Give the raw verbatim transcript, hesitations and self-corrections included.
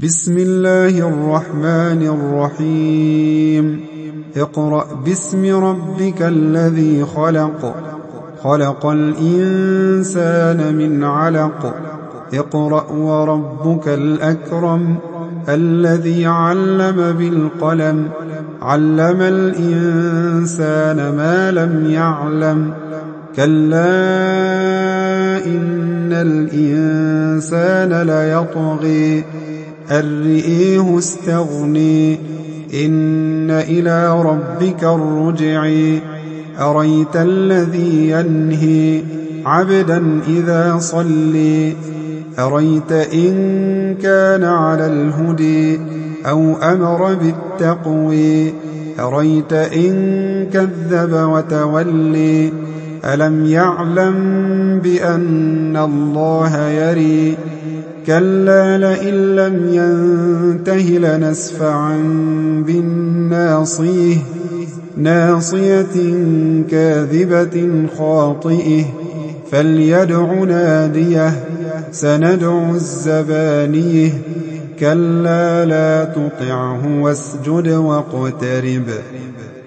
بسم الله الرحمن الرحيم اقرأ باسم ربك الذي خلق خلق الإنسان من علق اقرأ وربك الأكرم الذي علم بالقلم علم الإنسان ما لم يعلم كلا إن الإنسان ليطغي أن رآه استغنى إن إلى ربك الرجع أريت الذي ينهي عبدا إذا صلى أريت إن كان على الهدى أو أمر بالتقوى أريت إن كذب وتولى ألم يعلم بأن الله يرى كلا لئن لم ينته لنسفعا بالناصية ناصية كاذبة خاطئة فليدع ناديه سندع الزبانية كلا لا تطعه واسجد واقترب